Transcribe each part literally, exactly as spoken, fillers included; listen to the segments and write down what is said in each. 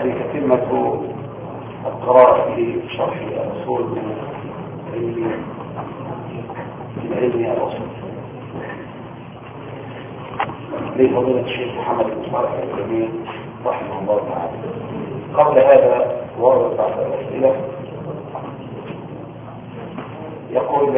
هذه تتمة القراءة في شرح الأصول من العلم الأصول لفضيلة الشيخ محمد بن صالح العثيمين رحمه الله تعالى. قبل هذا ورد بعض الأسئلة. يقول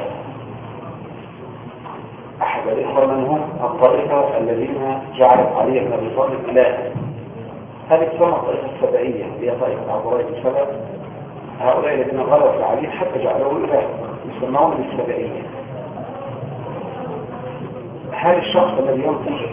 أحد الإخوة من هم الطائفة الذين جعلت علي بن أبي طالب إلها؟ هذه تسمى الطائفة السبعية، هي طائفة عبرية السبع. هؤلاء الذين غلبوا علي حتى جعلوه إله يسمون بالسبعية. هل الشخص الذي ينطق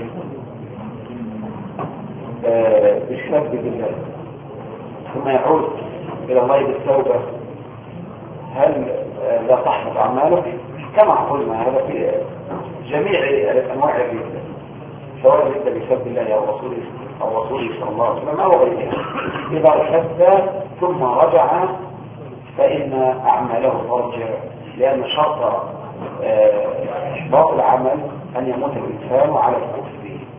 بالسب بالله ثم يعود إلى الله بالتوبة هل لا تحبط أعماله؟ كما قلنا هذا في جميع أنواع الردة، سواء الردة بسب الله أو رسوله أو رسوله صلى الله عليه وسلم أو غيرها. إذا ارتد ثم رجع فإن أعماله ترجع، لأن شرط إحباط العمل أن يموت الإنسان على الكفر.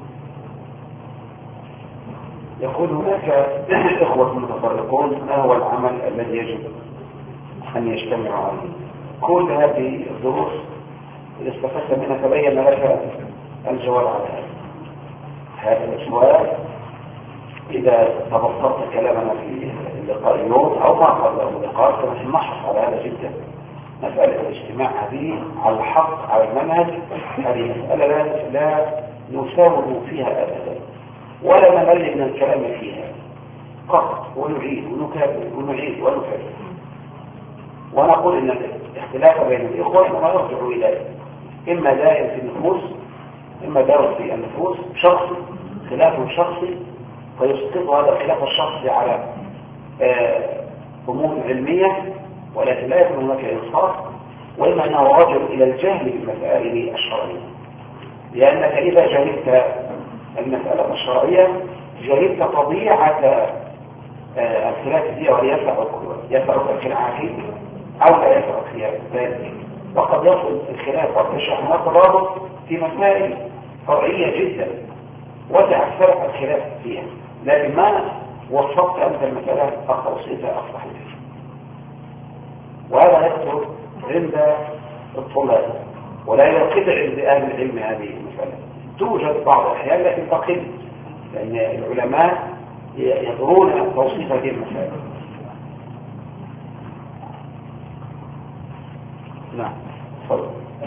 يقول هناك إخوة متفرقون ما هو العمل الذي يجب أن يجتمع عليه؟ كل هذه الدروس إذا استفدت منها تبين لك الجواب على هذا هذا السؤال. إذا تبسطت كلامنا في اللقاء اليوم أو ما قبله اللقاء فنحن نحرص على هذا جدا. مسألة الاجتماع هذه على الحق على المنهج هذه مسألة لا, لا نساوم فيها أبدا ولا نمل من الكلام فيها قط، ونعيد ونكرر ونعيد ونكرر ونقول إن الاختلاف بين الإخوة إنما يرجع إلى إما دائر في النفوس إما دائر في النفوس شخصي، خلاف شخصي فيسقط هذا الخلاف الشخصي على أمور علمية ولكن لا يكون هناك إنصاف، وإما أنه راجع إلى الجهل بالمسائل الشرعية، لأنك إذا جهلت المسألة الشرعية جهلت طبيعة الخلاف فيها ويسعك يسعك الخلاف فيه أو لا يسعك ذلك. وقد يصل الخلاف والتشرح والترابط في مسائل فرعية جدا وسع الفرق الخلاف فيها، لكن ما وصفت أنت المسألة التوصيفة الصحيحة. وهذا يحصل عند الطلاب ولا ينقطع عند أهل العلم هذه المسألة. توجد بعض الأحيان لكن تقل، لأن العلماء يدرون توصيف هذه المسألة. نعم تفضل.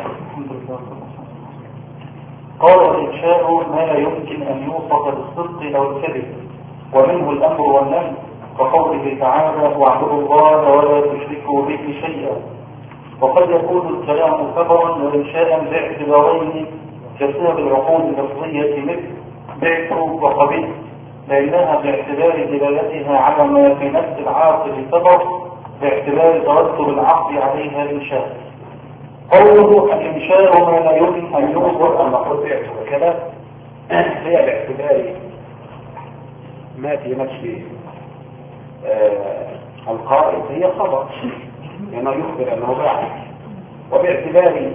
قال الإنشاء ما لا يمكن أن يوصف بالصدق أو الكذب، ومنه الأمر والنهي كقوله تعالى واعبدوا الله ولا تشركوا به شيئا. وقد يكون الكلام خبرا وإنشاء باعتبارين كسبب العقول اللفظية مثل بعت وقبلت، لأنها باعتبار دلالتها على ما في نفس العاقل خبر باعتبار ترتب العقل عليها إنشاء. قوله الإنشاء ما لا يمكن أن يوصف أن نقول بعت وكذا هي باعتبار ما في نفس آه القائل هي خبر لأنه يخبر أنه باع، وباعتبار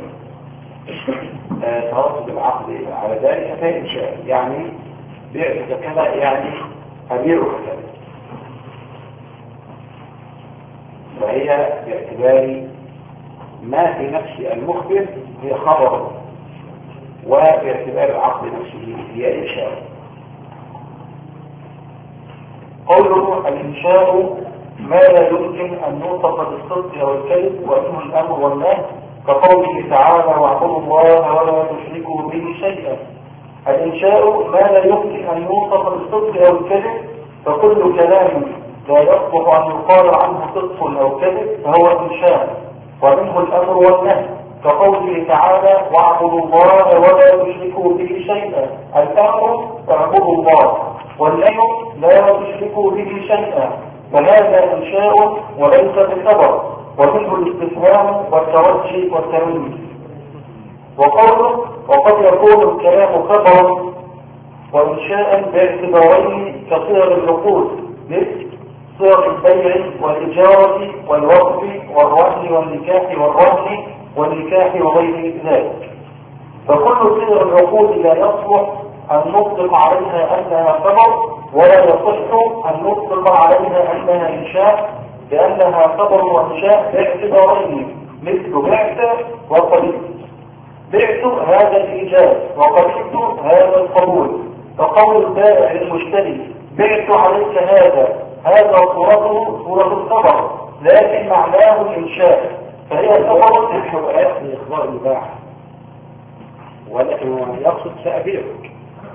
آه ترتب العقل على ذلك فهي إنشاء، يعني بعت كذا يعني أميرك كذا، وهي باعتبار ما في نفس المخبر هي خبر، وباعتبار العقل نفسه هي إنشاء. قوله الإنشاء ما لا يمكن أن يوصف بالصدق أو الكذب، ومنه الأمر والنهي كقوله تعالى واعبدوا الله ولا تشركوا به شيئا. الإنشاء ما لا يمكن أن يوصف بالصدق أو الكذب، فكل كلام لا يصلح أن يقال عنه صدق أو كذب فهو إنشاء. ومنه الأمر والنهي كقوله تعالى واعبدوا الله ولا تشركوا به شيئا. الأمر اعبدوا الله والنهي لا تشركوا به شيئا، وهذا إنشاء وليس بخبر. ومنه الاستفهام والترجي والتمييز. وقوله وقد يكون الكلام خبرا وإنشاء باعتبارين كصيغ العقود مثل صيغ البيع والإجارة والوقف والرهن والنكاح والرهن والنكاح وغير ذلك. فكل صيغ العقود لا يصلح أن نطلق عليها أنها خبر ولا يصح أن نطلق عليها أنها إنشاء لأنها خبر وإنشاء باعتبارين مثل بعت وقبلت. بعت هذا الإيجاب وقبلت هذا القبول. فقول البائع للمشتري بعت عليك هذا هذا صورته صورة الخبر لكن معناه الإنشاء، فهي خبر نحو آخر إخبار المباح، ولكن يقصد سأبيعك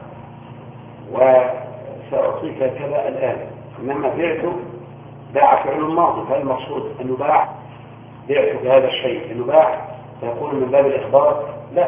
وسأعطيك كذا الآن، إنما بعته باع فعل الماضي، فالمقصود أنه باع بعتك هذا الشيء أنه باع فيكون من باب الإخبار لا،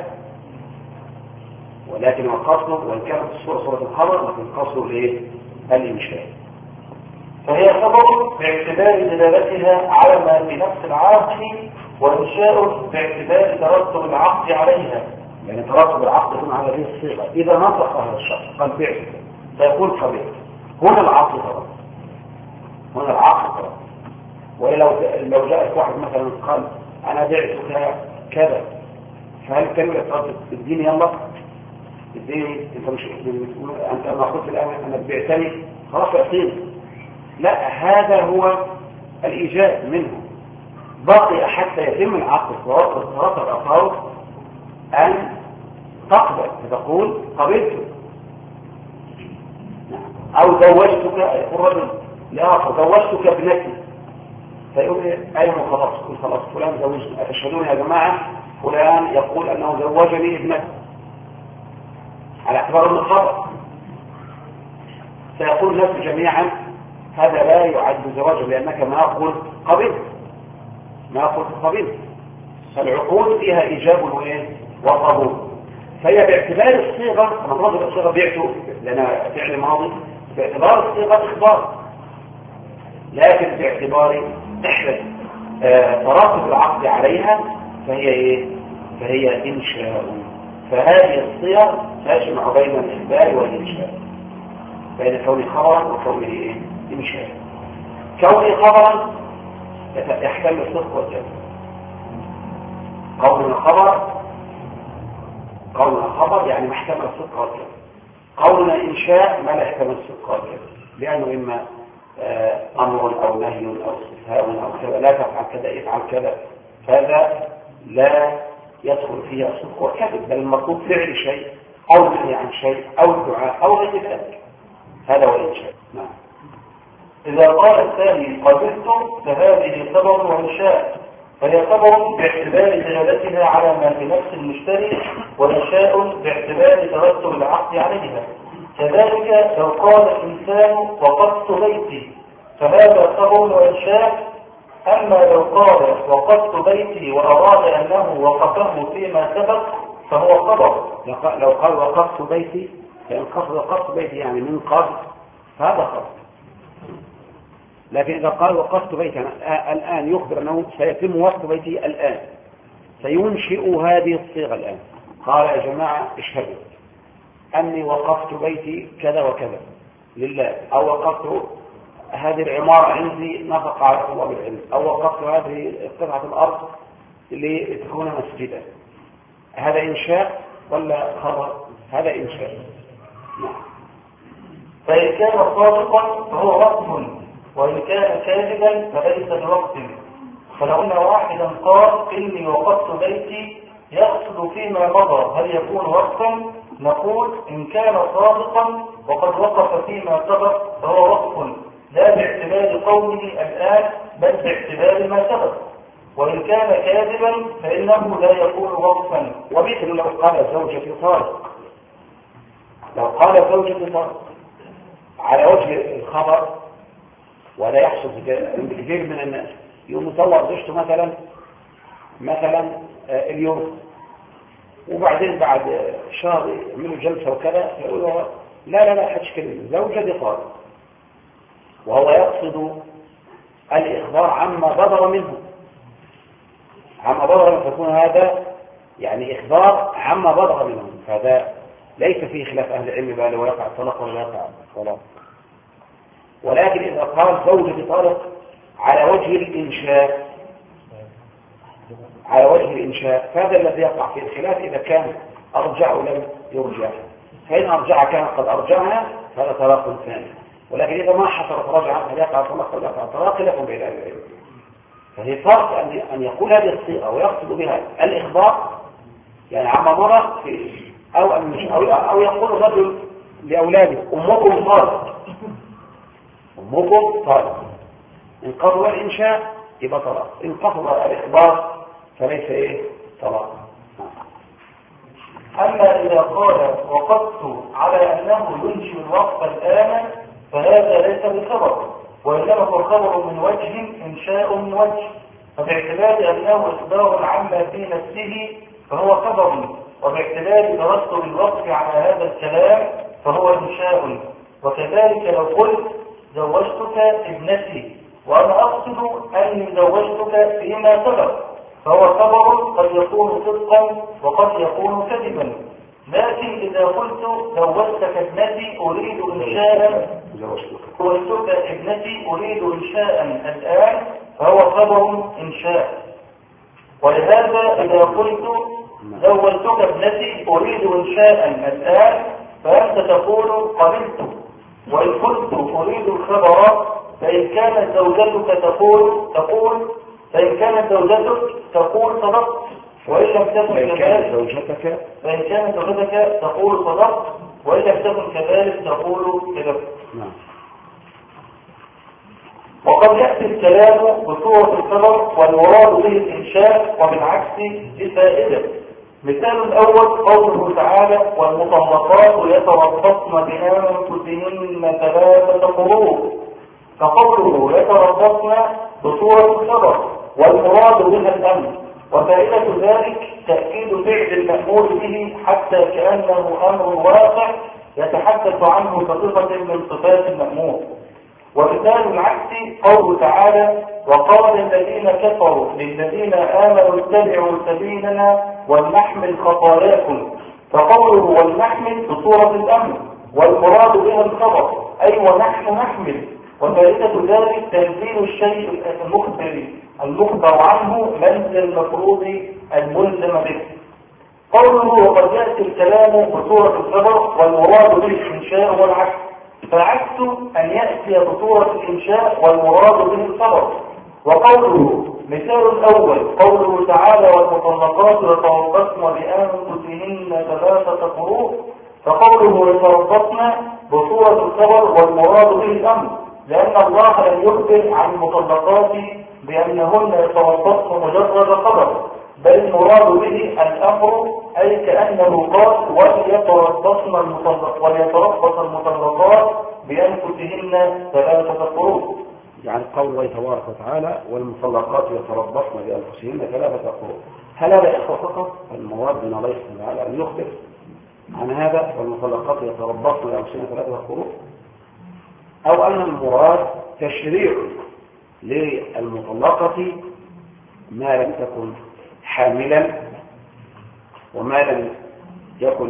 ولكن القصد وإن كانت الصورة صورة الخبر لكن القصد لإيه؟ الإنشاء. فهي خبر باعتبار دلالتها على ما في نفس العقد، وإنشاء باعتبار ترتب العقد عليها، يعني ترتب العقد يكون على هذه الصيغة. إذا نطق هذا الشخص قال بعت فيكون قبلت، هنا العقد ترتب، هنا العقد ترتب. ولو لو جاءت واحد مثلا قال أنا بعتك كذا، فهل الكلمة ترتب الدين يلا الدين أنت مش أنت ما قلت الآن أنا بعتني خلاص أعطيني، لا، هذا هو الإيجاب منه. بقي حتى يتم العقد وترتب الأطراف أن تقبل فتقول قبلت أو زوجتك الرجل لآخر زوجتك ابنتي، فيقول أيوه خلاص يقول خلاص فلان زوجني، أتشهدون يا جماعة فلان يقول أنه زوجني ابنتي على اعتبار أنه خبر، سيقول الناس جميعا هذا لا يعد زواجا لأنك ما قلت قبلت ما قلت قبلت. فالعقود فيها إيجاب وقبول، فهي باعتبار الصيغة أنا نظر الصيغة بعته لأنها فعل ماضي باعتبار الصيغة إخبار، لكن باعتبار إحدى تراتب العقد عليها فهي إيه؟ فهي إنشاء. فهذه الصيغ تجمع بين الإخبار والإنشاء، بين كونه خبرا وكونه إيه؟ إنشاء. كونه خبرا يحتمل الصدق والكذب، قولنا خبر قولنا خبر يعني محتمل الصدق والكذب، قولنا إنشاء ما لا يحتمل الصدق والكذب، لأنه إما أمر أو نهي أو استفهام أو كذا لا تفعل كذا افعل كذا، فهذا لا يدخل فيها الصدق والكذب، بل المطلوب فعل شيء أو نهي عن شيء أو الدعاء أو غير ذلك، هذا هو الإنشاء. نعم. إذا قال الثاني قبلت فهذه خبر وإنشاء، فهي خبر باعتبار دلالتها على ما في نفس المشتري، وإنشاء باعتبار ترتب العقد عليها. كذلك لو قال الإنسان وقفت بيتي فهذا خبر وإنشاء، أما لو قال وقفت بيتي وأراد أنه وقفه فيما سبق فهو خبر. لو قال وقفت بيتي لأن قصد وقفت بيتي يعني من قبل هذا خبر، لكن إذا قال وقفت بيتي الآن يخبر أنه سيتم وقف بيتي الآن، سينشئ هذه الصيغة الآن. قال يا جماعة اشهدوا أني وقفت بيتي كذا وكذا لله، أو وقفت هذه العمارة عندي نفق على طلاب العلم، أو وقفت هذه قطعة الأرض لتكون مسجدا. هذا إنشاء ولا خبر؟ هذا إنشاء. نعم. فإن كان صادقا فهو وقف، وإن كان كاذبا فليس بوقف. فلو أن واحدا قال إني وقفت بيتي يقصد فيما مضى هل يكون وقفا؟ نقول إن كان صادقا وقد وقف فيما سبق فهو وقف، لا باعتبار قوله الآن بل باعتبار ما سبق. وإن كان كاذبا فإنه لا يكون وقفا. ومثل لو قال زوجتي طارق، لو قال زوجتي طارق على وجه الخبر، ولا يحصل عند كثير من الناس يوم يطلق زوجته مثلا مثلا اليوم، وبعدين بعد شهر يعملوا جلسه وكذا يقولوا لا لا لا حدش كلمه زوجتي طارق، وهو يقصد الإخبار عما بدر منه، عما بدر منه، فيكون هذا يعني إخبار عما بدر منه، فهذا ليس فيه خلاف أهل العلم بقى لو يقع الطلاق ولا يقع الطلاق. ولكن إذا قال زوجتي طارق على وجه الإنشاء على وجه الإنشاء فهذا الذي يقع في الخلاف إذا كان أرجع لم يرجع، فإن أرجع كان قد أرجعها هذا طلاق ثاني. ولكن إذا ما حصلت رجعة هل يقع طلاق ولا يقع طلاق لكم بين أهل العلم. فهي فرق أن يقول هذه الصيغة ويقصد بها الإخبار يعني عما مر في أو أو أو يقول الرجل لأولاده أمكم طالق أمكم طالق. إن قصد الإنشاء يبقى طلاق، إن قصد الإخبار فليس إيه طلاق. أما إذا قال وقدت على أنه ينشئ الوقت الآن فهذا ليس بخبر، وإنما هو خبر من وجه إنشاء من وجه، فباعتبار أنه إخبار عما في نفسه فهو خبر، وباعتبار ترتب الوقف على هذا الكلام فهو إنشاء. وكذلك لو قلت زوجتك ابنتي وأنا أقصد أني زوجتك فيما سبق فهو خبر قد يكون صدقا وقد يكون كذبا. لكن إذا قلت زوجتك ابنتي أريد إنشاء زوجتك ابنتي أريد إنشاء الآن فهو خبر إنشاء. ولهذا إذا قلت زوجتك ابنتي أريد إنشاء الآن فأنت تقول قبلت. وإن قلت أريد الخبر فإن كانت زوجتك تقول تقول فإن كانت زوجتك تقول صدقت، وإن لم تكن كذلك زوجتك فإن كانت زوجتك تقول صدقت، وإن لم تكن كذلك تقول كذبت. نعم. وقد يأتي الكلام بصورة الخبر والمراد به الإنشاء وبالعكس بفائدة. مثال الأول قوله تعالى والمطلقات يتربصن بأنفسهن ثلاثة قروء، فقوله يتربصن بصورة الخبر والمراد بها الأمر، وفائدة ذلك تأكيد فعل المأمور به حتى كأنه أمر واقع يتحدث عنه بصفة من صفات المأمور. ومثال العكس قوله تعالى وقال الذين كفروا للذين آمنوا اتبعوا سبيلنا ولنحمل خطاياكم، فقوله ولنحمل بصورة الأمر والمراد بها الخبر أي ونحن نحمل، وفائدة ذلك تنزيل الشيء المخبر المخبر عنه منزل المفروض الملزم به. قوله وقد يأتي الكلام بصورة الخبر والمراد به الإنشاء والعكس، فعكس أن يأتي بصورة الإنشاء والمراد به الخبر. وقوله مثال الأول قوله تعالى والمطلقات يتربصن بأنفسهن ثلاثة قروء، فقوله يتربصن بصورة الخبر والمراد به الأمر، لأن الله لم يخبر عن المطلقات بأنهن يتربصن مجرد خبر، بل المراد به الأمر، أي كأنه قال وليتربصن المطلق وليتربص المطلقات بأنفسهن ثلاثة قروء. يعني قول تبارك وتعالى والمطلقات يتربصن بأنفسهن ثلاثة قروء، هل هذا إخوة فقط؟ المراد من الله سبحانه وتعالى أن يخبر عن هذا والمطلقات يتربصن بأنفسهن ثلاثة قروء، أو أن المراد تشريع للمطلقة ما لم تكن حاملا وما لم يكن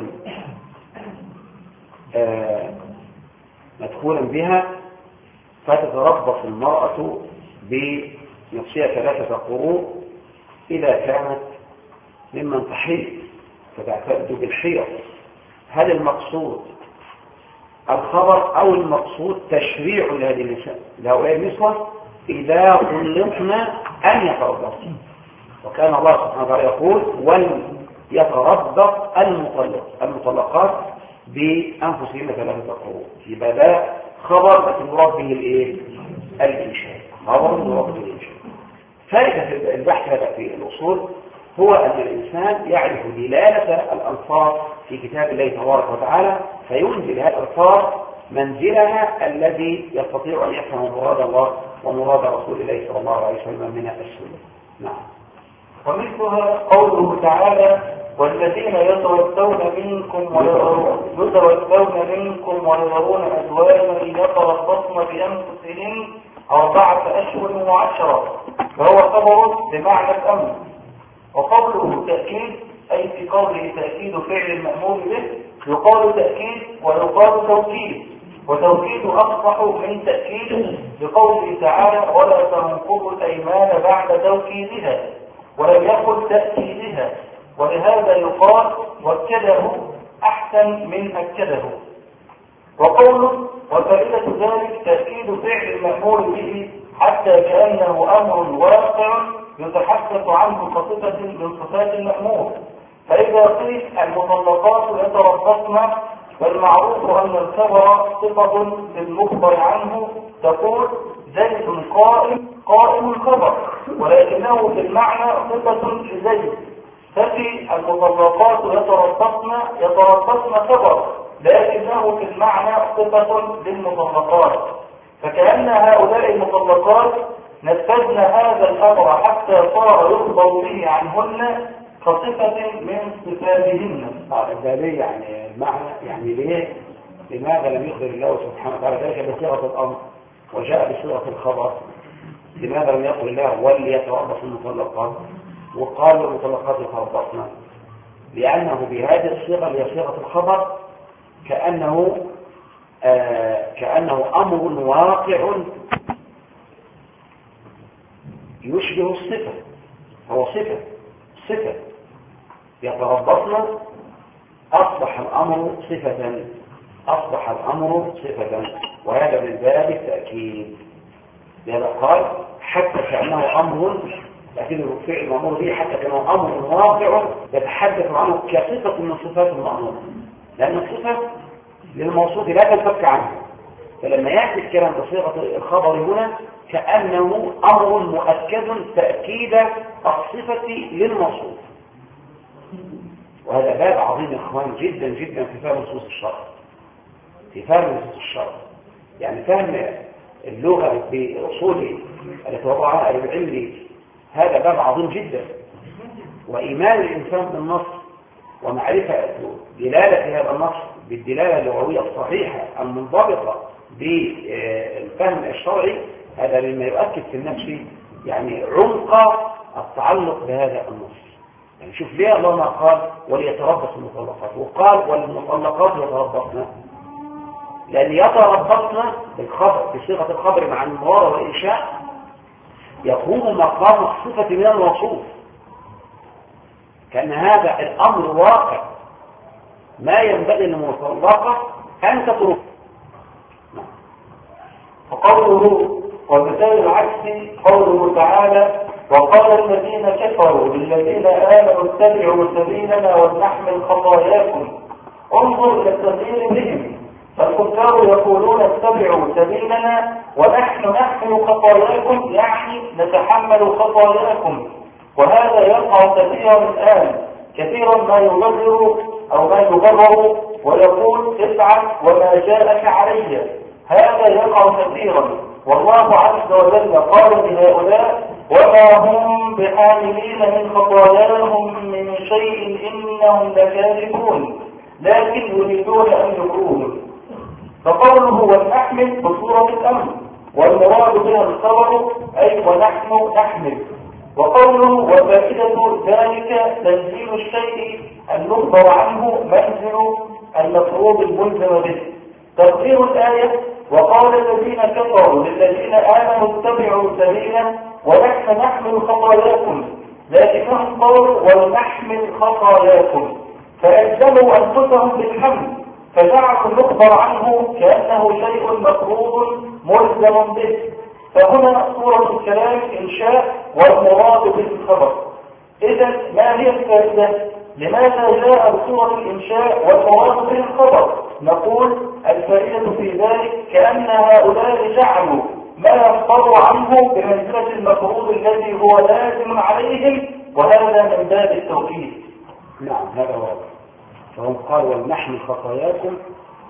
آه مدخولا بها، فتتربص المرأة بنفسها ثلاثة قروء إذا كانت ممن تحيض فتعتد بالحيض. هل المقصود الخبر أو المقصود تشريع لهذه النساء لهؤلاء النسوة إذا طلقن أن يتربصن؟ وكان الله سبحانه وتعالى يقول وليتربص المطلق المطلقات بأنفسهن ثلاثة قروء، يبقى ده خبر بس المراد به الايه؟ الإنشاء، خبر المراد به الإنشاء. فائدة البحث هذا في الأصول هو أن الإنسان يعرف دلالة الألفاظ في كتاب الله تبارك وتعالى فينزل هذه الألفاظ منزلها الذي يستطيع أن يفهم مراد الله ومراد رسول الله صلى الله عليه وسلم من السنة. نعم. ومثلها قوله تعالى والذين يتوفون منكم ويذرون منكم ويذرون أزواجا يتربصن بأنفسهن أربعة أشهر وعشرة، وهو خبر بمعنى الأمر. وقوله تأكيد أي في قوله تأكيد فعل المأمور به يقال تأكيد ويقال توكيد، وتوكيد أصبح من تأكيد لقوله تعالى ولا تنقضوا الأيمان بعد توكيدها، ولم يقل تأكيدها، ولهذا يقال وكده أحسن من أكده. وقوله وفائدة ذلك تأكيد فعل المأمور به حتى كأنه أمر واقع يتحدث عنه كصفة من صفات المأمور. فإذا قيل المطلقات يتربصن والمعروف أن الخبر صفة للمخبر عنه تقول زيد قائم قائم الخبر، ولكنه في المعنى صفة لزيد. ففي المطلقات يتربصن يتربصن خبر لكنه في المعنى صفة للمطلقات، فكأن هؤلاء المطلقات نفذن هذا الأمر حتى صار يخبر به عنهن كصفة من صفاتهن. ده ليه يعني المعنى يعني ليه لماذا لم يخبر الله سبحانه وتعالى ذلك بصيغة الأمر وجاء بصيغة الخبر؟ لماذا لم يقل الله وليتربص المطلقات وقال المطلقات يتربصن؟ لأنه بهذه الصيغة اللي هي صيغة الخبر كأنه آه كأنه أمر واقع يشبه الصفة، هو صفة صفة يتربصن، أصبح الأمر صفة أصبح الأمر صفة وهذا من باب التأكيد. لهذا قال حتى كأنه أمر لكن فعل المأمور به حتى كأنه أمر واقع يتحدث عنه كصفة من صفات المأمور، لأن الصفة للموصوف لا تنفك عنه. فلما يأتي الكلام بصيغة الخبر هنا كأنه أمر مؤكد تأكيد الصفة للموصوف. وهذا باب عظيم يا اخوان جدا جدا في فهم نصوص الشرع، في فهم نصوص الشرع، يعني فهم اللغة بأصول التي وضعها أهل العلم. هذا باب عظيم جدا، وإيمان الإنسان بالنص ومعرفة دلالة هذا النص بالدلالة اللغوية الصحيحة المنضبطة بالفهم الشرعي، هذا مما يؤكد في النفس يعني عمق التعلق بهذا النص. يعني شوف ليه الله ما قال وليتربص المطلقات وقال والمطلقات يتربصن؟ لأن يتربصن بالخبر بصيغة الخبر مع الموارد والإنشاء يقوم مقام الصفة من الوصوف، كأن هذا الأمر واقع ما ينبغي للمطلقة أن تترك. وقوله ومثال العكس قوله تعالى وقال الذين كفروا للذين آمنوا اتبعوا سبيلنا ولنحمل خطاياكم. انظر إلى التغيير بهم، فالكفار يقولون اتبعوا سبيلنا ونحن نحمل خطاياكم، يعني نتحمل خطاياكم. وهذا يقع كثيرا الآن، كثيرا ما يغرر أو ما يغرر ويقول افعل وما جاءك علي، هذا يقع كثيرا. والله عز وجل قال لهؤلاء وما هم بحاملين من خطاياهم من شيء إنهم لكاذبون لكن يريدون أن يكروهم. فقوله ولنحمل بصورة الأمر والمراد بها الخبر أي ونحن نحمل. وقوله وفائدة ذلك تنزيل الشيء المخبر عنه منزل المفروض الملزم به. تقدير الآية وقال الذين كفروا للذين آمنوا اتبعوا سبيلا ونحن نحمل خطاياكم، لكنهم قالوا ولنحمل خطاياكم فألزموا أنفسهم بالحمل، فجعلوا المخبر عنه كأنه شيء مفروض ملزم به. فهنا صورة الكلام إنشاء والمراد به الخبر. إذن ما هي الفائدة؟ لماذا جاء بصورة الإنشاء والمراد به الخبر؟ نقول الفائدة في ذلك كأن هؤلاء جعلوا ما يخبر عنه بمنزلة المفروض الذي هو لازم عليهم، وهذا من باب التوكيد. نعم هذا واضح. فهم قالوا ولنحمل خطاياكم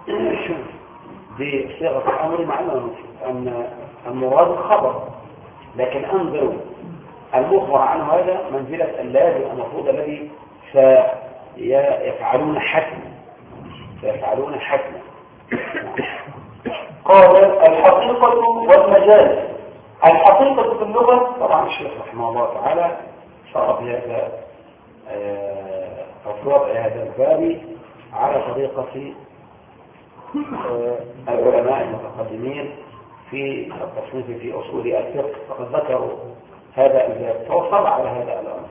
بصيغة الأمر مع أن المراد الخبر، لكن انظروا المخبر عنه هذا منزلة اللازم المفروض الذي سيفعلون حتما سيفعلون حتما. قال الحقيقة والمجاز. الحقيقة في اللغة طبعا الشيخ رحمه الله تعالى صار في هذا أفراد هذا الباب على طريقة العلماء المتقدمين في التصنيف في أصول الفقه، فقد ذكروا هذا الباب توصل على هذا الأمر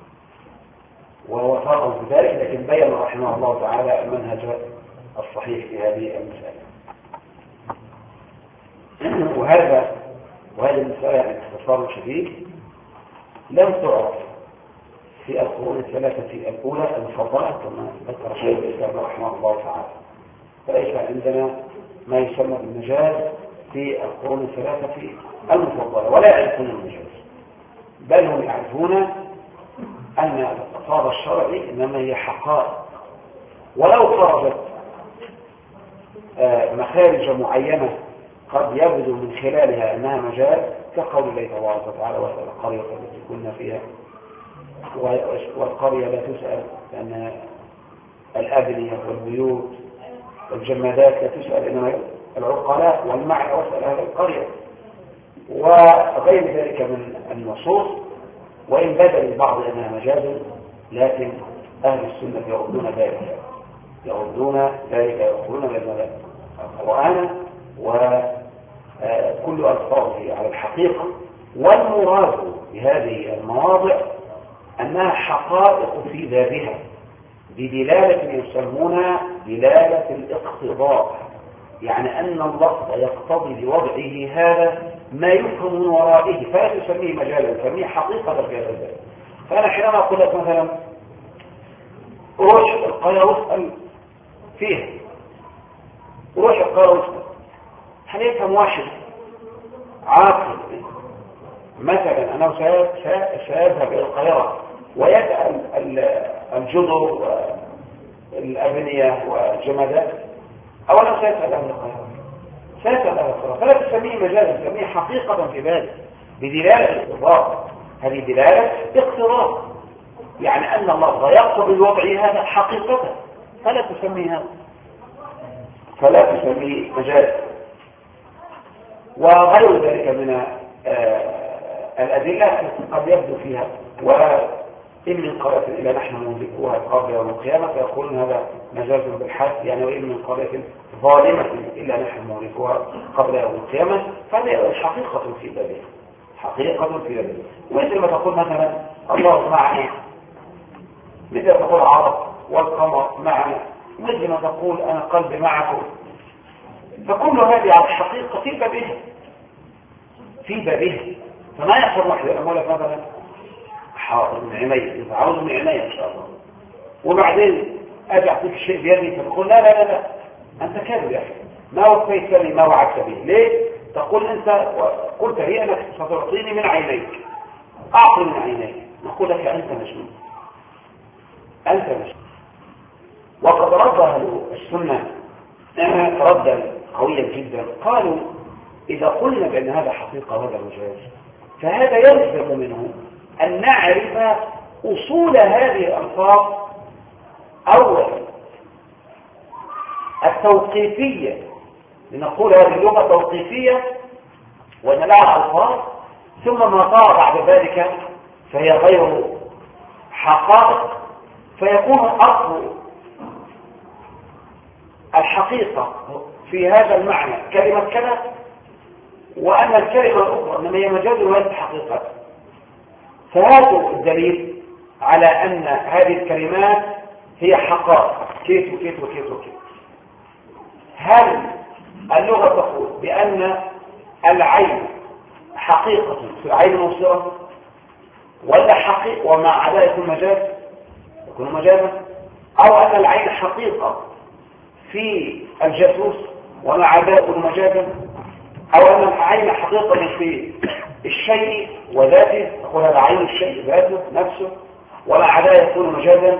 وهو فرق بذلك، لكن بين رحمه الله تعالى المنهج الصحيح في هذه المسألة. وهذا وهذه المسألة يعني باختصار شديد لم تعرف في القرون الثلاثة الأولى المفضلة كما ذكر شيخ الإسلام رحمه الله تعالى. فليس عندنا ما يسمى بالمجاز في القرون الثلاثة المفضلة ولا يعرفون المجاز، بل هم يعرفون أن الاقتصاد الشرعي إنما هي حقائق، ولو خرجت مخارج معينة قد يبدو من خلالها أنها مجاز كقول الله تبارك وتعالى واسأل القرية التي كنا فيها، والقرية لا تسأل لأن الأبنية والبيوت والجمادات لا تسأل إنما العقلاء، والمعنى واسأل أهل القرية وغير ذلك من النصوص. وإن بدل البعض أنها مجاز لكن أهل السنة يردون ذلك يردون ذلك يقولون بأن القرآن وكل ألفاظه على الحقيقة، والمراد بهذه المواضع أنها حقائق في ذاتها بدلالة يسمونها دلالة الاقتضاء، يعني أن اللفظ يقتضي بوضعه هذا ما يفهم من ورائه، فلا تسميه مجالا، تسميه حقيقة في هذا الذات. فأنا حينما أقول لك مثلا روح القرية واسأل فيها، روح القرية واسأل، هل يفهم واحد عاقل مثلا أنه سيذهب إلى القاهرة ويسأل الجدر والأبنية والجمادات، أولا سيسأل أهل القاهرة سيسأل أهل القاهرة، فلا تسميه مجازا، تسميه حقيقة في ذلك بدلالة الاقتضاء. هذه دلالة اقتضاء، يعني أن الله يقتضي الوضع هذا حقيقة، فلا تسميه هذا فلا تسميه مجازا. وغير ذلك من الأدلة قد يبدو فيها وإن من قرية إلا نحن مهلكوها قبل يوم القيامة فيقولون هذا مجاز بالحد، يعني وإن من قرية ظالمة إلا نحن مهلكوها قبل يوم القيامة، فهذا حقيقة في ذلك حقيقة في ذلك. مثل ما تقول مثلا الله معنا، مثل ما تقول عرب والقمر معنا، مثل ما تقول أنا قلبي معكم، فكل هذه على الحقيقة في بابها في بابها فما يحصل واحد أقول لك مثلا حاضر من عيني عاوز من عيني إن شاء الله، وبعدين أجي أعطيك الشيء بيدي فتقول لا لا لا لا أنت كاذب يا أخي، ما وفيت لي ما وعدت به. ليه؟ تقول أنت قلت لي أنك ستعطيني من عينيك، أعطي من عينيك، نقول لك أنت مجنون أنت مجنون. وقد رد السنة ردا قويا جدا، قالوا إذا قلنا بأن هذا حقيقة وهذا مجاز فهذا يلزم منه أن نعرف أصول هذه الألفاظ، أولا التوقيفية، لنقول هذه اللغة توقيفية وأن لها ألفاظ، ثم ما طار بعد ذلك فهي غير حقائق، فيكون أصل الحقيقة في هذا المعنى كلمة كذا، وأن الكلمة الأخرى إنما هي مجاز وليس حقيقة. فهذا الدليل على أن هذه الكلمات هي حقائق كيف وكيف وكيف وكيف. هل اللغة تقول بأن العين حقيقة في العين المبصرة ولا حقيقة وما عدا يكون مجاز يكون مجازا، أو أن العين حقيقة في الجاسوس وما عدا يكون مجازا، أو أن العين حقيقة في الشيء وذاته تقول هذا عين الشيء ذاته نفسه وما عدا يكون مجازا.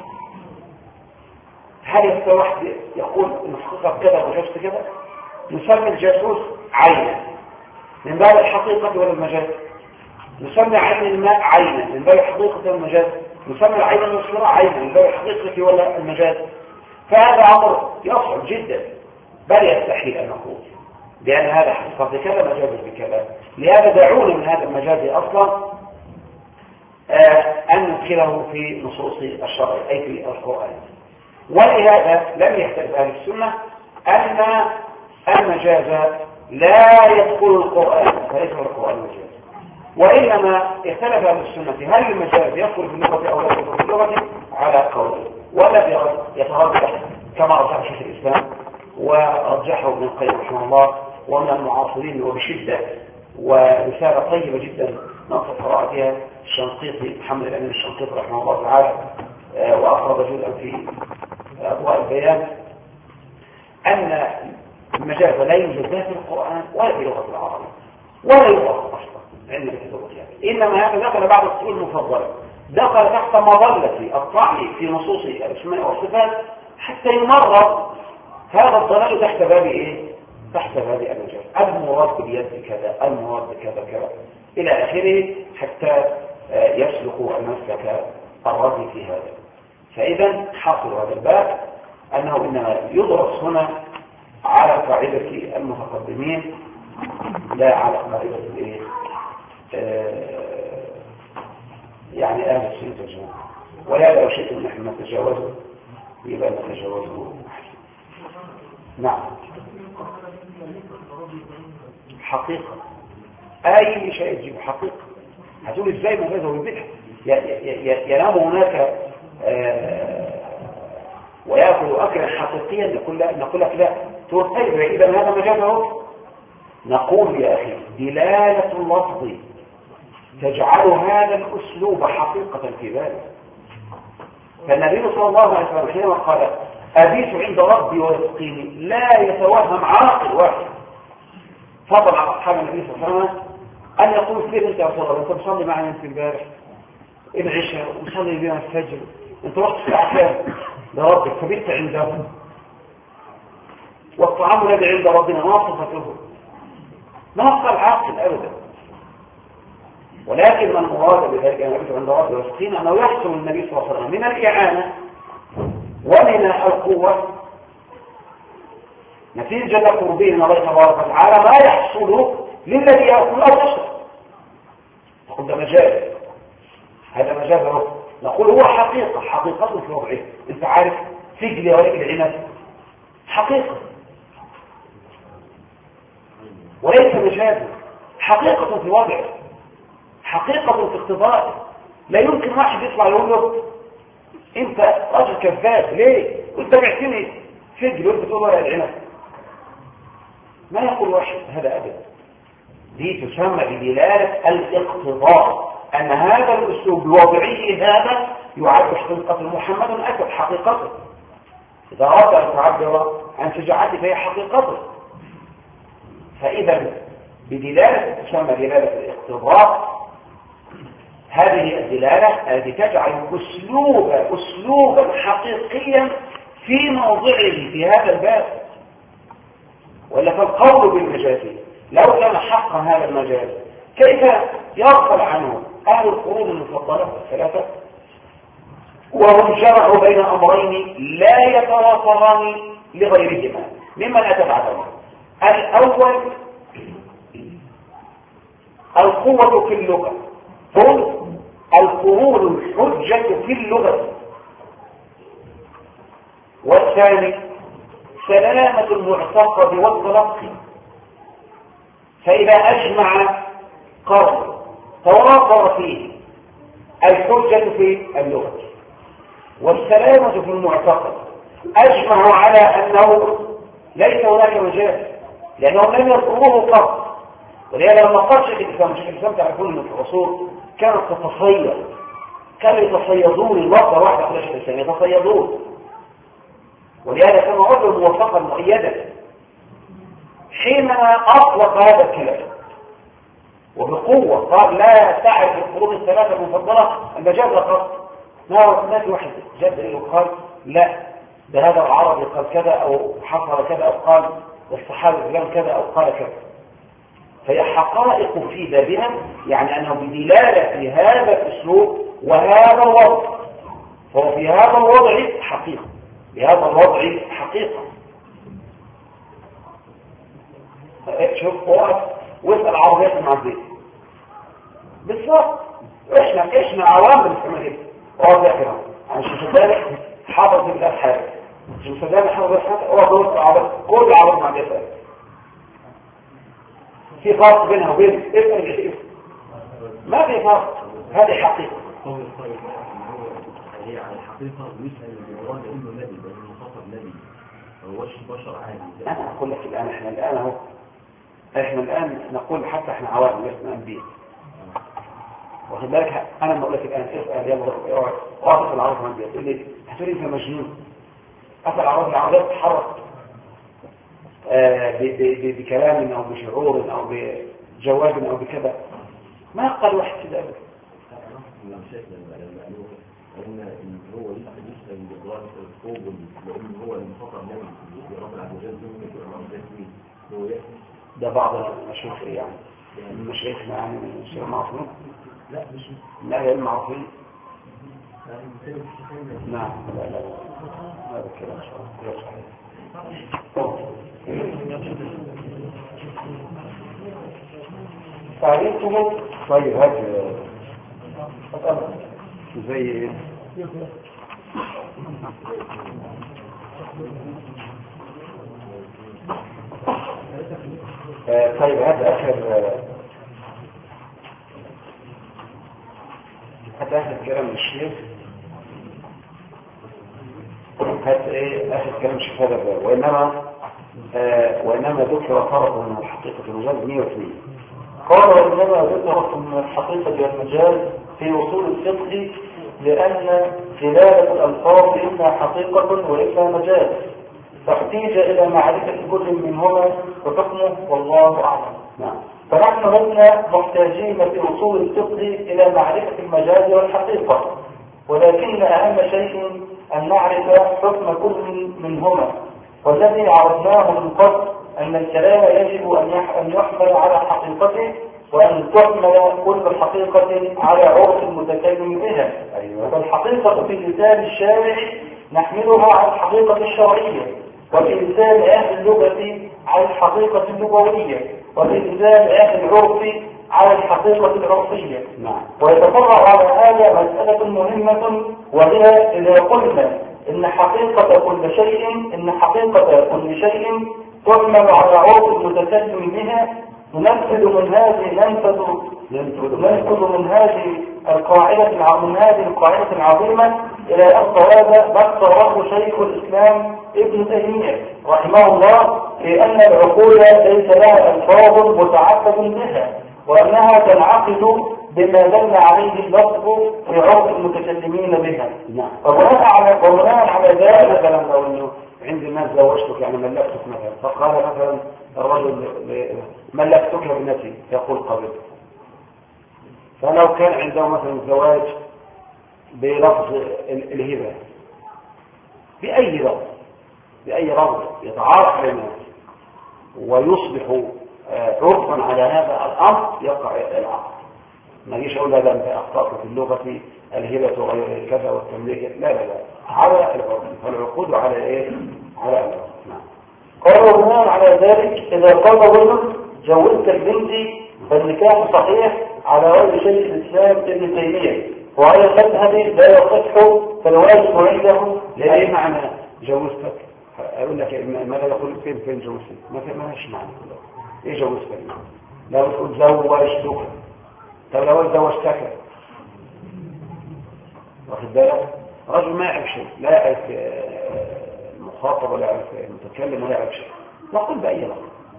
هل يستوى واحد يقول ان حقيقة كذا وجاسوس كذا؟ نسمي الجاسوس عينا من باب الحقيقة ولا المجاز، نسمي عين الماء عينا من باب الحقيقة ولا المجاز، نسمي العين المبصرة عينا من باب الحقيقة ولا المجاز. فهذا أمر يصعب جدا، بل يستحيل أن نقول بأن هذا حقيقة بكذا مجاز بكذا. لهذا دعونا من هذا المجاز أصلا أن ندخله في نصوص الشرع أي في القرآن. ولهذا لم يختلف أهل السنة أن المجاز لا يدخل القرآن، فليس القرآن مجاز، وإنما اختلف أهل السنة هل المجاز يدخل في اللغة أو لا يدخل في اللغة على قول، ولا يترجح كما رجح شيخ الإسلام ورجحه ابن القيم رحمه الله ومن المعاصرين وبشدة، ورسالة طيبة جدا نصف قراءتها الشنقيطي محمد الأمين الشنقيطي رحمه الله تعالى، وأخرج جزءا في أضواء البيان، أن المجاز لا يوجد لا في القرآن ولا في لغة العرب ولا يطلق أصلا عندنا في اللغة، إنما هذا دخل بعض الأصول المفضلة، دخل تحت مظلة الطعن في نصوص الأسماء والصفات حتى يمرر هذا الضلال تحت باب إيه؟ تحت باب المجاز، المراد باليد كذا، المراد بكذا كذا إلى آخره، حتى يسلك المسلك الرازي في هذا. فإذا حاصل هذا الباب أنه إنما يدرس هنا على قاعدة المتقدمين لا على قاعدة الإيه؟ آه يعني أهل السنة والجماعة، ولا لو شئتم نحن نتجاوزه يبقى نتجاوزه أحسن. نعم حقيقة، أي شيء تجيب حقيقة. هتقول إزاي مجازه ويبدح ينام هناك آه ويأكل أكلا حقيقيا، نقول لك لا، تقول طيب إذا هذا مجازه. نقول يا أخي دلالة اللفظ تجعل هذا الأسلوب حقيقة في ذلك. فالنبي صلى الله عليه وسلم حينما قال أبيت عند ربي ويسقيني لا يتوهم عاقل واحد فضل على أصحاب النبي صلى الله عليه وسلم أن يقول فيه أنت يا رسول الله أنت بتصلي معنا في البارح العشاء وصلي بنا الفجر، أنت وقت الساعة كام لربك فبيت عنده، والطعام الذي عند ربنا ما صفته، ما قال عاقل أبدا. ولكن من مراد بذلك أن يبيت عند ربي ويسقينا أنه يحصل النبي صلى الله عليه وسلم من الإعانة ومن القوة نتيجة قربه من الله تبارك وتعالى ما يحصل للذي يأكل أو يشرب. نقول ده مجاز، هذا مجاز اهو. نقول هو حقيقة، حقيقة في وضعه. انت عارف سجل ولك العنب حقيقة وليس مجازا، حقيقة في وضعه، حقيقة في اقتضائه. لا يمكن واحد يطلع يقول له انت راجل كذاب ليه وانت بعتني سجل وانت تقول ورق العنب، ما يقول واحد هذا ابدا. دي تسمى بدلالة الاقتضاء، ان هذا الاسلوب بوضعه هذا يعد حقيقة محمد اكد حقيقته. اذا اراد ان تعبر عن شجاعته فهي حقيقته. فاذا بدلالة تسمى دلالة الاقتضاء، هذه الدلالة التي تجعل اسلوب اسلوبا حقيقيا في موضعه في هذا الباب. ولا فالقول بالمجاز لو كان حقا هذا المجاز كيف يغفل عنه اهل القرون المفضله الثلاثه وهم جمعوا بين امرين لا يتواصلان لغيرهما ممن اتى بعدهم. الاول القوه في اللغه، هم القرون الحجه في اللغه. والثاني سلامة المعتقد والتلقي، فإذا أجمع قرن توافر فيه الحجة في اللغة والسلامة في المعتقد، أجمعوا على أنه ليس هناك مجال لأنهم لم يذكروه قط. ولهذا لما قال شيخ الإسلام شيخ الإسلام تعرفون أن في العصور كانت تتصيد، كانوا يتصيدون اللفظة واحدة في شيخ الإسلام يتصيدون، ولهذا كان عضو موفقا مؤيدا حينما اطلق هذا الكلام وبقوه قال لا تعرف القرون الثلاثه المفضله المجاز قط. ما في واحد جد له قال لا ده هذا العربي قال كذا او حصل كذا او قال والصحابي فلان كذا او قال كذا. فهي حقائق في بابها، يعني انه بدلاله هذا الاسلوب وهذا الوضع، فهو في هذا الوضع حقيقه، بهذا الوضع حقيقة. شوف وقف واسأل عربيات المعزية بالظبط. احنا احنا عوام بالسماء وقف يا كرام عشان صدقني حافظ بالله حاجة عشان صدقني حافظ بالله حاجة وقف وسط العربيات كل العربيات المعزية في فرق بينها وبين اسم الجسيم، ما في فرق. هذه حقيقة. هي على الحقيقة ويسأل الجواب انه نبي بل المخاطب نبي ما هوش بشر عادي. انا اقول لك الان احنا الان اهو احنا الان نقول حتى احنا عوام لسنا انبياء، واخد بالك؟ انا لما اقول لك الان اسال يلا اقعد واقف العرب عندي تقول لي هتقول لي انت مجنون، اسال العرب العربيه تتحرك آه بكلام او بشعور او بجواب او بكذا، ما قال واحد كده ابدا. قلنا ان هو لسه لسه الجبران الكوبل لان هو المخاطر النبي في رب العالمين هو ده بعض المشايخ يعني المشايخنا يعني الشيخ معصوم لا مش لا هي المعصوم نعم لا لا هذا الكلام تعريفه طيب هذا زي ايه؟ آه طيب هذا اخر هذا اخر كلام الشيخ، هذا ايه اخر كلام الشيخ هذا بقى. وانما آه وانما ذكر طرف من الحقيقه المجاز مئة واثنين. قال وانما ذكر من الحقيقه والمجاز في وصول الفقه لأن دلالة الألفاظ إما حقيقة وإما مجاز، فاحتيج إلى معرفة كل منهما وحكمه والله أعلم. نعم. فنحن لسنا محتاجين في وصول الفقه إلى معرفة المجاز والحقيقة، ولكن أهم شيء أن نعرف حكم كل منهما، والذي عرفناه من قبل أن الكلام يجب أن يحمل على حقيقته، وأن تحمل كل حقيقة على عرف المتكلم بها. أيوة. فالحقيقة في لسان الشارع نحملها على الحقيقة الشرعية، وفي لسان أهل اللغة على الحقيقة اللغوية، وفي لسان أهل العرف على الحقيقة العرفية. نعم. ويتفرع على هذا مسألة مهمة، وهي إذا قلنا إن حقيقة كل شيء إن حقيقة كل شيء تحمل على عرف المتكلم بها، ننفذ من هذه ننفذ ننفذ من هذه القاعدة من هذه القاعدة العظيمة إلى الصواب ما اختاره شيخ الإسلام ابن تيمية رحمه الله في أن العقول ليس لها ألفاظ متعبد بها، وأنها تنعقد بما دل عليه اللفظ في عرف المتكلمين بها. نعم. وبناء على وبناء على ذلك مثلا لو انه عندي ناس زوجتك يعني ملكتك مثلا، فقال مثلا الرجل ملكتك ابنتي يقول قبلت، فلو كان عنده مثلا زواج بلفظ الهبه باي لفظ باي لفظ يتعارف للناس ويصبح عرفا على هذا الامر يقع العقد. ما يجيش اقول لا انت اخطات في اللغه الهبه وغير كذا والتمليك، لا لا لا على العرف، فالعقود على ايه؟ على العرف. نعم. قالوا بناء على ذلك إذا قال رجل جوزت البنت فالنكاح صحيح على وجه شيخ الإسلام ابن تيمية، وعلى المذهب لا يصح، فالواجب عنده. ليه معنى جوزتك؟ اقول لك ماذا يقول فين فين جوزتك؟ ما في مالهاش معنى. ايه جوزتك؟ لا بتقول زوجتك، طب لو زوجتك واخد بالك؟ رجل ما يعرف شيء، لا يعرف المخاطب ولا يعرف المتكلم ولا يعرف شيء، نقول بأي لفظ.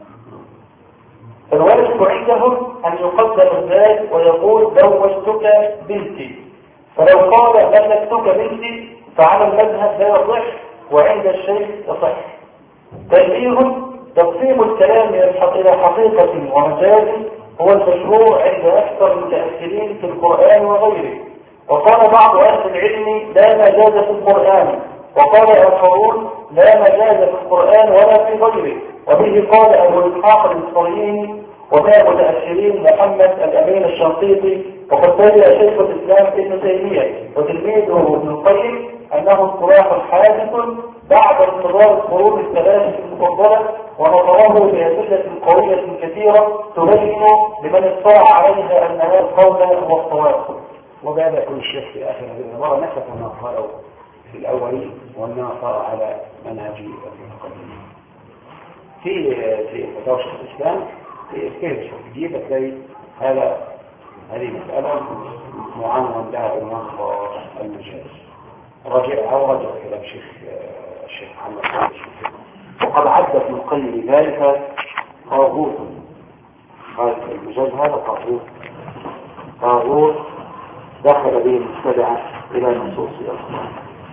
فالواجب عندهم أن يقدم الذات ويقول زوجتك بنتي، فلو قال ملكتك بنتي فعلى المذهب لا يصح، وعند الشيخ يصح. تنبيه: تقسيم الكلام إلى حقيقة ومجاز هو المشروع عند أكثر المتأثرين في القرآن وغيره، وقال بعض أهل العلم لا مجاز في القرآن، وقال آخرون لا مجاز في القرآن ولا في غيره، وبه قال أبو إسحاق الإسرائيلي ومن المتأثرين محمد الأمين الشنقيطي، وقد بين شيخ الإسلام ابن تيمية وتلميذه ابن القيم أنه اصطلاح حادث بعد انتظار القرون الثلاثة المفضلة، ونظره بأدلة قوية كثيرة تبين لمن اطلع عليها أن هذا القول هو الصواب. وبهذا يكون الشيخ في آخر هذه العبارة نسف ما قالوا في الأولين وأنما صار على منهج المتقدمين. في في فتاوى شيخ الإسلام في كيف جديد تلاقي هذا هذه مسألة معنون لها بعنوان المجاز. رجع أو رجع إلى الشيخ الشيخ محمد. وقد عد ابن القيم ذلك طاغوت المجاز هذا طاغوت طاغوت دخل به المتبعة إلى نصوص القرآن.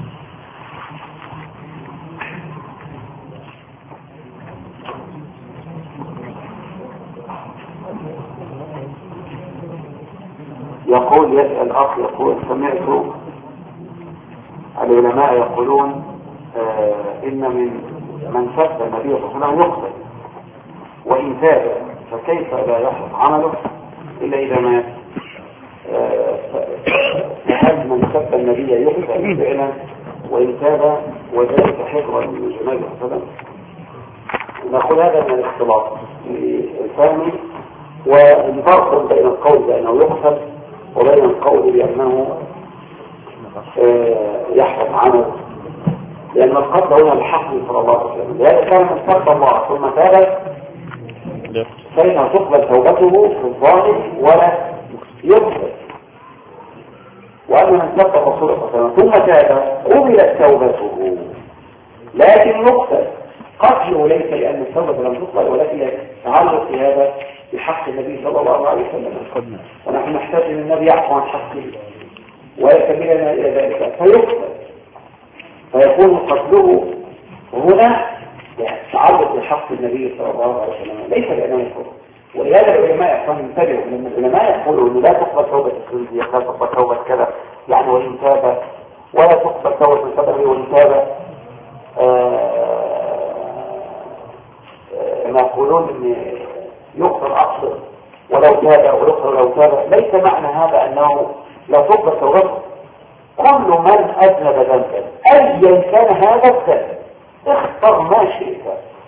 يقول يسأل أخ يقول سمعت العلماء يقولون آه إن من من سب النبي صلى الله عليه وسلم يقتل وإن تاب فكيف لا يحدث عمله إلا إذا مات؟ هل من سب النبي يقتل فعلا وإن تاب وذلك حفظا من جمال السلام؟ نقول هذا من الاختلاط الفهمي والفرق بين القول بأنه يقتل وبين القول بأنه يحفظ عمله، لأن القتل هنا الحق صلى الله عليه وسلم. لهذا كان من سب الله ثم تاب فإنه تقبل توبته في الظاهر ولا يقتل، وأن من سب رسول الله صلى الله عليه وسلم ثم تاب قبلت توبته لكن يقتل. قتله ليس لأن التوبة لم تقبل ولكن تعلق في هذا بحق النبي صلى الله عليه وسلم، ونحن نحتاج أن النبي يعفو عن حقه ويكملنا إلى ذلك فيقتل، فيكون قتله هنا تعلق بحق النبي صلى الله عليه وسلم ليس لأنه يكون. ولهذا العلماء يقولون انتبهوا، لأن العلماء يقولوا أنه لا تقبل توبة الخليجية، لا تقبل توبة كذا يعني وإن تاب، ولا تقبل توبة الصدر وإن تاب. ما يقولون أن يقتل أصلا ولو تاب ويقتل ولو تاب، ليس معنى هذا أنه لا تقبل توبته. كل من أذنب ذنبا أيا كان هذا الذنب اختر ما شئت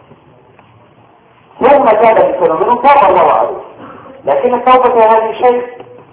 ثم تاب بسنة منه تاب الله عليه، لكن التوبة هذه شيء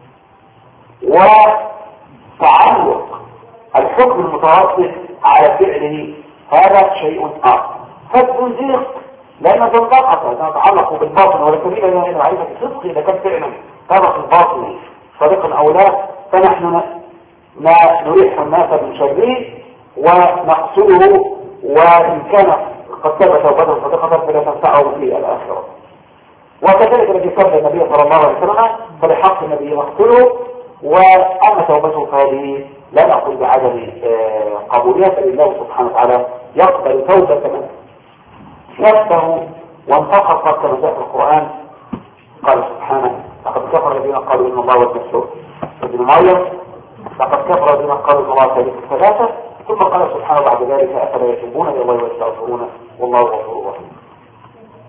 وتعلق الحكم المتوسط على فعله هذا شيء آخر. فالتنزيق لأن تنطقة تتعلق بالباطن ولكن إذا أنه عايزة صدق إذا كان فعلا هذا في الباطن صديقا أو لا، فنحن نريح الناس من شره ونقتله، وإن كان قد ثبت توبته صديقة فلا تنفعه في الآخرة. وكذلك الذي سب النبي صلى الله عليه وسلم فلحق النبي مقتله، وأما توبته فهذه لا نقول بعدم قبولها، فلله سبحانه وتعالى يقبل توبة من سبه وانتقص كما جاء في القرآن. قال سبحانه لقد كفر الذين قالوا إن الله والمسيح ابن مريم، لقد كفر الذين قالوا إن الله ثالث ثلاثة، ثم قال سبحانه بعد ذلك أفلا يتوبون إلى الله ويستغفرون والله غفور رحيم.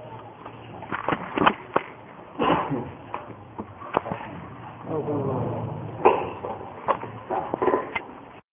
Oh,